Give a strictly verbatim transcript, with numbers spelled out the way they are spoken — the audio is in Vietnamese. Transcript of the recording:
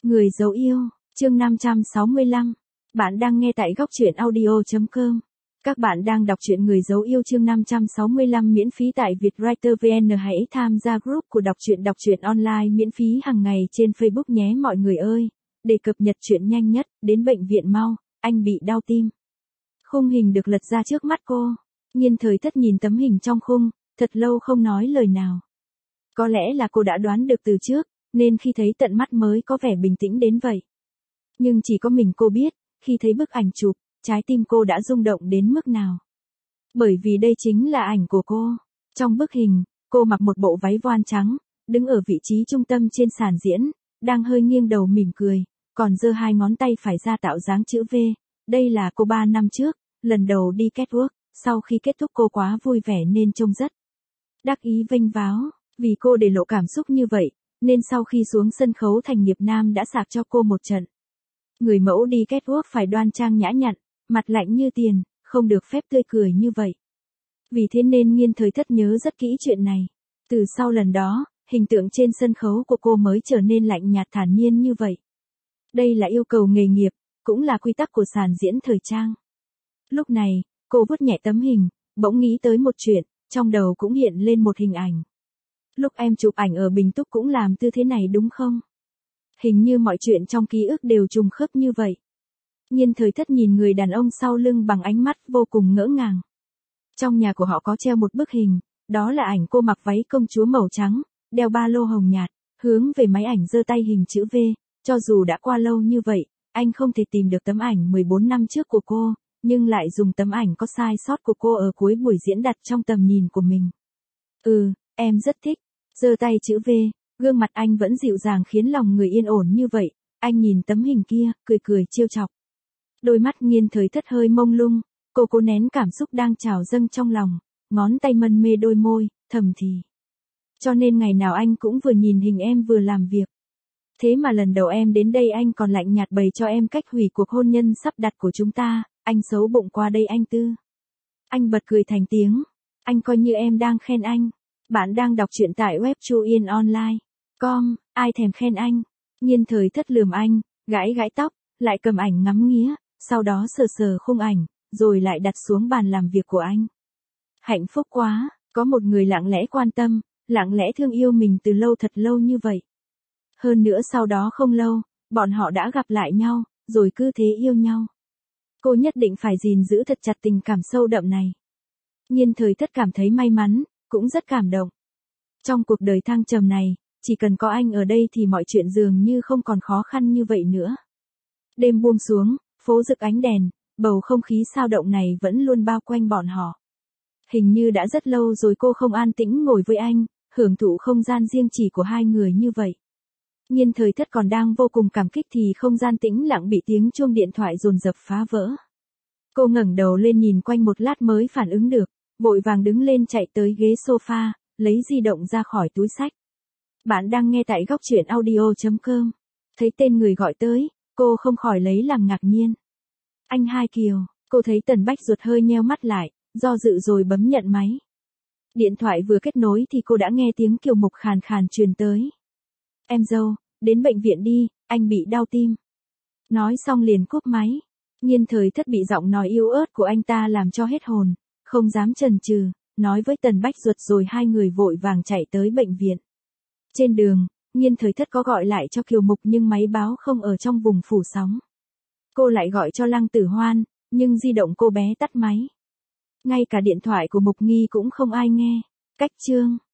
Người dấu yêu, chương năm trăm sáu mươi lăm. Bạn đang nghe tại góc truyện audio chấm com. Các bạn đang đọc truyện Người dấu yêu chương năm trăm sáu mươi lăm miễn phí tại Vietwriter vê en. Hãy tham gia group của đọc truyện đọc truyện online miễn phí hàng ngày trên Facebook nhé mọi người ơi. Để cập nhật truyện nhanh nhất, đến bệnh viện mau, anh bị đau tim. Khung hình được lật ra trước mắt cô. Nhiên Thời Thất nhìn tấm hình trong khung, thật lâu không nói lời nào. Có lẽ là cô đã đoán được từ trước, nên khi thấy tận mắt mới có vẻ bình tĩnh đến vậy. Nhưng chỉ có mình cô biết, khi thấy bức ảnh chụp, trái tim cô đã rung động đến mức nào. Bởi vì đây chính là ảnh của cô. Trong bức hình, cô mặc một bộ váy voan trắng, đứng ở vị trí trung tâm trên sàn diễn, đang hơi nghiêng đầu mỉm cười, còn giơ hai ngón tay phải ra tạo dáng chữ V. Đây là cô ba năm trước, lần đầu đi catwalk, sau khi kết thúc cô quá vui vẻ nên trông rất đắc ý vênh váo. Vì cô để lộ cảm xúc như vậy, nên sau khi xuống sân khấu Thành Nghiệp Nam đã sạc cho cô một trận. Người mẫu đi catwalk phải đoan trang nhã nhặn, mặt lạnh như tiền, không được phép tươi cười như vậy. Vì thế nên Nhiên Thời Thất nhớ rất kỹ chuyện này. Từ sau lần đó, hình tượng trên sân khấu của cô mới trở nên lạnh nhạt thản nhiên như vậy. Đây là yêu cầu nghề nghiệp, cũng là quy tắc của sàn diễn thời trang. Lúc này, cô vuốt nhẹ tấm hình, bỗng nghĩ tới một chuyện, trong đầu cũng hiện lên một hình ảnh. Lúc em chụp ảnh ở Bình Túc cũng làm tư thế này đúng không? Hình như mọi chuyện trong ký ức đều trùng khớp như vậy. Nhiên Thời Thất nhìn người đàn ông sau lưng bằng ánh mắt vô cùng ngỡ ngàng. Trong nhà của họ có treo một bức hình, đó là ảnh cô mặc váy công chúa màu trắng, đeo ba lô hồng nhạt, hướng về máy ảnh giơ tay hình chữ V. Cho dù đã qua lâu như vậy, anh không thể tìm được tấm ảnh mười bốn năm trước của cô, nhưng lại dùng tấm ảnh có sai sót của cô ở cuối buổi diễn đặt trong tầm nhìn của mình. Ừ, em rất thích. Giơ tay chữ V, gương mặt anh vẫn dịu dàng khiến lòng người yên ổn như vậy, anh nhìn tấm hình kia, cười cười trêu chọc. Đôi mắt Nhiên Thời Thất hơi mông lung, cô cố nén cảm xúc đang trào dâng trong lòng, ngón tay mân mê đôi môi, thầm thì. Cho nên ngày nào anh cũng vừa nhìn hình em vừa làm việc. Thế mà lần đầu em đến đây anh còn lạnh nhạt bày cho em cách hủy cuộc hôn nhân sắp đặt của chúng ta, anh xấu bụng qua đây anh Tư. Anh bật cười thành tiếng, anh coi như em đang khen anh. Bạn đang đọc truyện tại web chuyenonline chấm com, ai thèm khen anh. Nhiên Thời Thất lườm anh, gãi gãi tóc, lại cầm ảnh ngắm nghía, sau đó sờ sờ khung ảnh, rồi lại đặt xuống bàn làm việc của anh. Hạnh phúc quá, có một người lặng lẽ quan tâm, lặng lẽ thương yêu mình từ lâu thật lâu như vậy. Hơn nữa sau đó không lâu, bọn họ đã gặp lại nhau, rồi cứ thế yêu nhau. Cô nhất định phải gìn giữ thật chặt tình cảm sâu đậm này. Nhiên Thời Thất cảm thấy may mắn, cũng rất cảm động. Trong cuộc đời thăng trầm này, chỉ cần có anh ở đây thì mọi chuyện dường như không còn khó khăn như vậy nữa. Đêm buông xuống, phố rực ánh đèn, bầu không khí sao động này vẫn luôn bao quanh bọn họ. Hình như đã rất lâu rồi cô không an tĩnh ngồi với anh, hưởng thụ không gian riêng chỉ của hai người như vậy. Nhiên Thời Thất còn đang vô cùng cảm kích thì không gian tĩnh lặng bị tiếng chuông điện thoại dồn dập phá vỡ. Cô ngẩng đầu lên nhìn quanh một lát mới phản ứng được, vội vàng đứng lên chạy tới ghế sofa, lấy di động ra khỏi túi xách. Bạn đang nghe tại góc truyện audio chấm com. Thấy tên người gọi tới, cô không khỏi lấy làm ngạc nhiên. Anh Hai Kiều, cô thấy Tần Bách Duật hơi nheo mắt lại, do dự rồi bấm nhận máy. Điện thoại vừa kết nối thì cô đã nghe tiếng Kiều Mục khàn khàn truyền tới. Em dâu, đến bệnh viện đi, anh bị đau tim. Nói xong liền cúp máy. Nhiên Thời Thất bị giọng nói yếu ớt của anh ta làm cho hết hồn, không dám chần chừ, nói với Tần Bách Duật rồi hai người vội vàng chạy tới bệnh viện. Trên đường, Nhiên Thời Thất có gọi lại cho Kiều Mục nhưng máy báo không ở trong vùng phủ sóng. Cô lại gọi cho Lăng Tử Hoan, nhưng di động cô bé tắt máy. Ngay cả điện thoại của Mục Nghi cũng không ai nghe. Cách chương.